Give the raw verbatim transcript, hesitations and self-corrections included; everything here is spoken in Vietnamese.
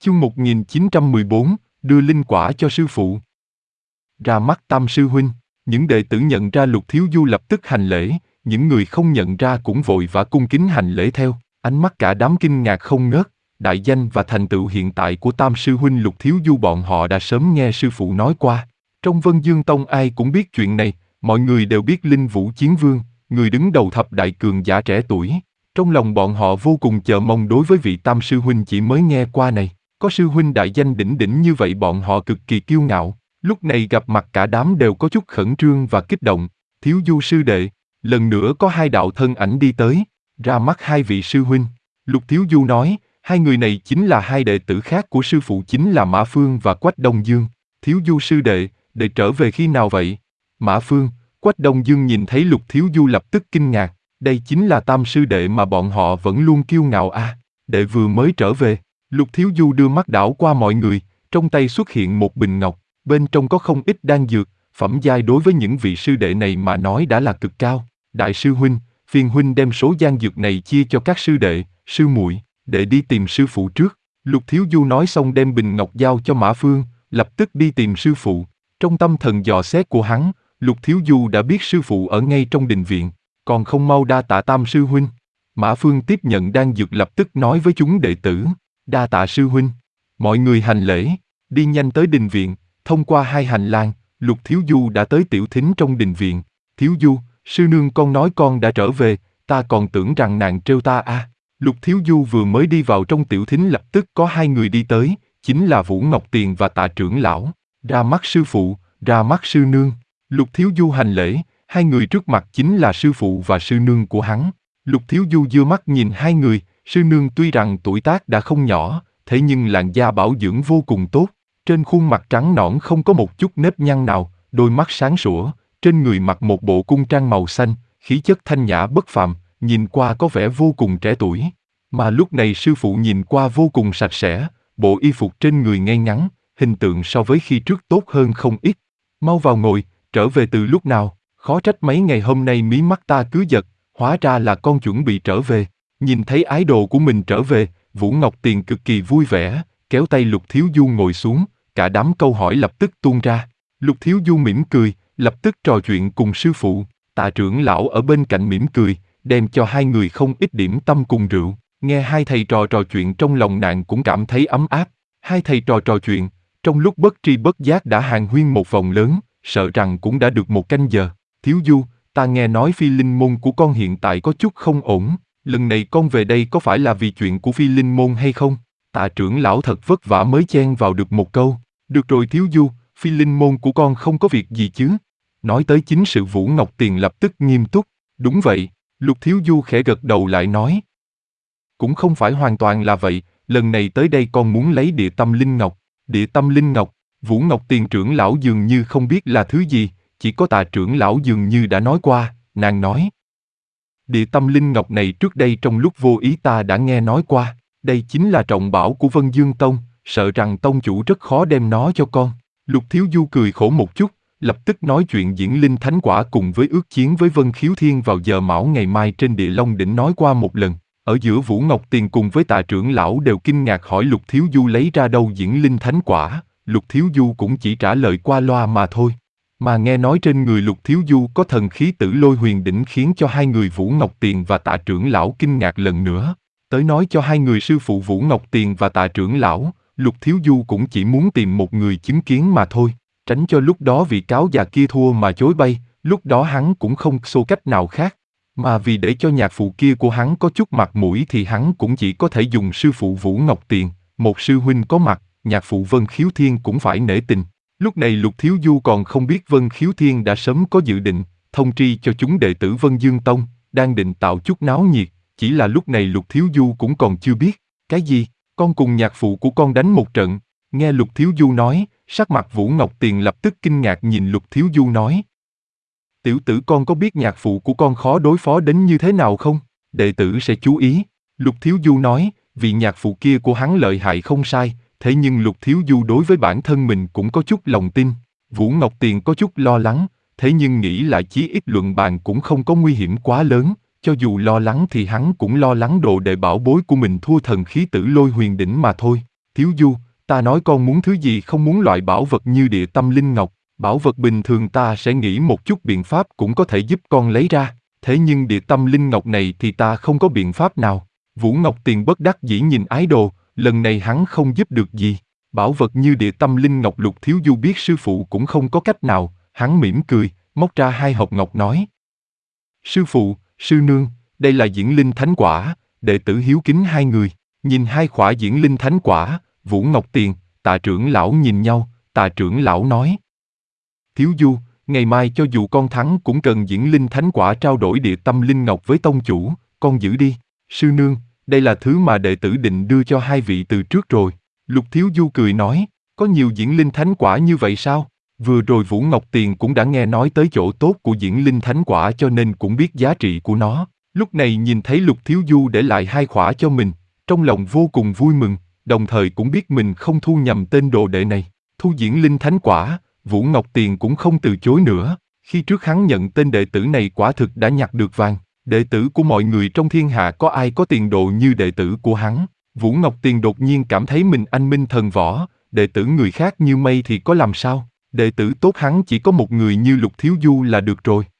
Chương một nghìn chín trăm mười bốn, đưa linh quả cho sư phụ. Ra mắt Tam sư huynh, những đệ tử nhận ra Lục Thiếu Du lập tức hành lễ, những người không nhận ra cũng vội vã cung kính hành lễ theo, ánh mắt cả đám kinh ngạc không ngớt, đại danh và thành tựu hiện tại của Tam sư huynh Lục Thiếu Du bọn họ đã sớm nghe sư phụ nói qua. Trong Vân Dương Tông ai cũng biết chuyện này, mọi người đều biết Linh Vũ Chiến Vương, người đứng đầu thập đại cường giả trẻ tuổi. Trong lòng bọn họ vô cùng chờ mong đối với vị Tam sư huynh chỉ mới nghe qua này. Có sư huynh đại danh đỉnh đỉnh như vậy bọn họ cực kỳ kiêu ngạo, lúc này gặp mặt cả đám đều có chút khẩn trương và kích động. Thiếu Du sư đệ, lần nữa có hai đạo thân ảnh đi tới, ra mắt hai vị sư huynh. Lục Thiếu Du nói, hai người này chính là hai đệ tử khác của sư phụ chính là Mã Phương và Quách Đông Dương. Thiếu Du sư đệ, đệ trở về khi nào vậy? Mã Phương, Quách Đông Dương nhìn thấy Lục Thiếu Du lập tức kinh ngạc, đây chính là Tam sư đệ mà bọn họ vẫn luôn kiêu ngạo à, đệ vừa mới trở về. Lục Thiếu Du đưa mắt đảo qua mọi người, trong tay xuất hiện một bình ngọc, bên trong có không ít đan dược, phẩm giai đối với những vị sư đệ này mà nói đã là cực cao. Đại sư huynh, phiền huynh đem số đan dược này chia cho các sư đệ, sư muội, để đi tìm sư phụ trước. Lục Thiếu Du nói xong đem bình ngọc giao cho Mã Phương, lập tức đi tìm sư phụ. Trong tâm thần dò xét của hắn, Lục Thiếu Du đã biết sư phụ ở ngay trong đình viện, còn không mau đa tạ Tam sư huynh. Mã Phương tiếp nhận đan dược lập tức nói với chúng đệ tử, đa tạ sư huynh. Mọi người hành lễ, đi nhanh tới đình viện, thông qua hai hành lang, Lục Thiếu Du đã tới tiểu thính trong đình viện. Thiếu Du, sư nương con nói con đã trở về, ta còn tưởng rằng nàng trêu ta à. Lục Thiếu Du vừa mới đi vào trong tiểu thính lập tức có hai người đi tới, chính là Vũ Ngọc Tiền và Tạ trưởng lão. Ra mắt sư phụ, ra mắt sư nương. Lục Thiếu Du hành lễ, hai người trước mặt chính là sư phụ và sư nương của hắn. Lục Thiếu Du giơ mắt nhìn hai người, sư nương tuy rằng tuổi tác đã không nhỏ, thế nhưng làn da bảo dưỡng vô cùng tốt, trên khuôn mặt trắng nõn không có một chút nếp nhăn nào, đôi mắt sáng sủa, trên người mặc một bộ cung trang màu xanh, khí chất thanh nhã bất phàm, nhìn qua có vẻ vô cùng trẻ tuổi. Mà lúc này sư phụ nhìn qua vô cùng sạch sẽ, bộ y phục trên người ngay ngắn, hình tượng so với khi trước tốt hơn không ít. Mau vào ngồi, trở về từ lúc nào, khó trách mấy ngày hôm nay mí mắt ta cứ giật, hóa ra là con chuẩn bị trở về. Nhìn thấy ái đồ của mình trở về, Vũ Ngọc Tiền cực kỳ vui vẻ, kéo tay Lục Thiếu Du ngồi xuống, cả đám câu hỏi lập tức tuôn ra. Lục Thiếu Du mỉm cười, lập tức trò chuyện cùng sư phụ. Tạ trưởng lão ở bên cạnh mỉm cười, đem cho hai người không ít điểm tâm cùng rượu. Nghe hai thầy trò trò chuyện trong lòng nàng cũng cảm thấy ấm áp. Hai thầy trò trò chuyện, trong lúc bất tri bất giác đã hàn huyên một vòng lớn, sợ rằng cũng đã được một canh giờ. Thiếu Du, ta nghe nói phi linh môn của con hiện tại có chút không ổn. Lần này con về đây có phải là vì chuyện của phi linh môn hay không? Tạ trưởng lão thật vất vả mới chen vào được một câu. Được rồi Thiếu Du, phi linh môn của con không có việc gì chứ? Nói tới chính sự Vũ Ngọc Tiền lập tức nghiêm túc. Đúng vậy, Lục Thiếu Du khẽ gật đầu lại nói. Cũng không phải hoàn toàn là vậy, lần này tới đây con muốn lấy địa tâm linh ngọc. Địa tâm linh ngọc, Vũ Ngọc Tiền trưởng lão dường như không biết là thứ gì, chỉ có Tạ trưởng lão dường như đã nói qua, nàng nói. Địa tâm linh ngọc này trước đây trong lúc vô ý ta đã nghe nói qua, đây chính là trọng bảo của Vân Dương Tông, sợ rằng tông chủ rất khó đem nó cho con. Lục Thiếu Du cười khổ một chút, lập tức nói chuyện diễn linh thánh quả cùng với ước chiến với Vân Khiếu Thiên vào giờ mão ngày mai trên Địa Long đỉnh nói qua một lần. Ở giữa Vũ Ngọc Tiền cùng với Tạ trưởng lão đều kinh ngạc hỏi Lục Thiếu Du lấy ra đâu diễn linh thánh quả, Lục Thiếu Du cũng chỉ trả lời qua loa mà thôi. Mà nghe nói trên người Lục Thiếu Du có thần khí Tử Lôi Huyền Đỉnh khiến cho hai người Vũ Ngọc Tiền và Tạ trưởng lão kinh ngạc lần nữa. Tới nói cho hai người sư phụ Vũ Ngọc Tiền và Tạ trưởng lão, Lục Thiếu Du cũng chỉ muốn tìm một người chứng kiến mà thôi, tránh cho lúc đó vị cáo già kia thua mà chối bay, lúc đó hắn cũng không xô cách nào khác. Mà vì để cho nhạc phụ kia của hắn có chút mặt mũi thì hắn cũng chỉ có thể dùng sư phụ Vũ Ngọc Tiền, một sư huynh có mặt, nhạc phụ Vân Khiếu Thiên cũng phải nể tình. Lúc này Lục Thiếu Du còn không biết Vân Khiếu Thiên đã sớm có dự định, thông tri cho chúng đệ tử Vân Dương Tông, đang định tạo chút náo nhiệt, chỉ là lúc này Lục Thiếu Du cũng còn chưa biết. Cái gì? Con cùng nhạc phụ của con đánh một trận. Nghe Lục Thiếu Du nói, sắc mặt Vũ Ngọc Tiền lập tức kinh ngạc nhìn Lục Thiếu Du nói. Tiểu tử con có biết nhạc phụ của con khó đối phó đến như thế nào không? Đệ tử sẽ chú ý. Lục Thiếu Du nói, vì nhạc phụ kia của hắn lợi hại không sai, thế nhưng Lục Thiếu Du đối với bản thân mình cũng có chút lòng tin. Vũ Ngọc Tiền có chút lo lắng, thế nhưng nghĩ lại chí ít luận bàn cũng không có nguy hiểm quá lớn, cho dù lo lắng thì hắn cũng lo lắng đồ đệ bảo bối của mình thua thần khí Tử Lôi Huyền Đỉnh mà thôi. Thiếu Du, ta nói con muốn thứ gì, không muốn loại bảo vật như địa tâm linh ngọc. Bảo vật bình thường ta sẽ nghĩ một chút biện pháp cũng có thể giúp con lấy ra, thế nhưng địa tâm linh ngọc này thì ta không có biện pháp nào. Vũ Ngọc Tiền bất đắc dĩ nhìn ái đồ, lần này hắn không giúp được gì. Bảo vật như địa tâm linh ngọc, Lục Thiếu Du biết sư phụ cũng không có cách nào, hắn mỉm cười, móc ra hai hộp ngọc nói. Sư phụ, sư nương, đây là diễn linh thánh quả, đệ tử hiếu kính hai người. Nhìn hai khỏa diễn linh thánh quả, Vũ Ngọc Tiền, Tạ trưởng lão nhìn nhau, Tạ trưởng lão nói. Thiếu Du, ngày mai cho dù con thắng cũng cần diễn linh thánh quả trao đổi địa tâm linh ngọc với tông chủ, con giữ đi. Sư nương, đây là thứ mà đệ tử định đưa cho hai vị từ trước rồi. Lục Thiếu Du cười nói, có nhiều diễn linh thánh quả như vậy sao? Vừa rồi Vũ Ngọc Tiền cũng đã nghe nói tới chỗ tốt của diễn linh thánh quả cho nên cũng biết giá trị của nó. Lúc này nhìn thấy Lục Thiếu Du để lại hai khỏa cho mình, trong lòng vô cùng vui mừng, đồng thời cũng biết mình không thu nhầm tên đồ đệ này. Thu diễn linh thánh quả, Vũ Ngọc Tiền cũng không từ chối nữa. Khi trước hắn nhận tên đệ tử này quả thực đã nhặt được vàng. Đệ tử của mọi người trong thiên hạ có ai có tiền đồ như đệ tử của hắn. Vũ Ngọc Tiền đột nhiên cảm thấy mình anh minh thần võ, đệ tử người khác như mây thì có làm sao. Đệ tử tốt hắn chỉ có một người như Lục Thiếu Du là được rồi.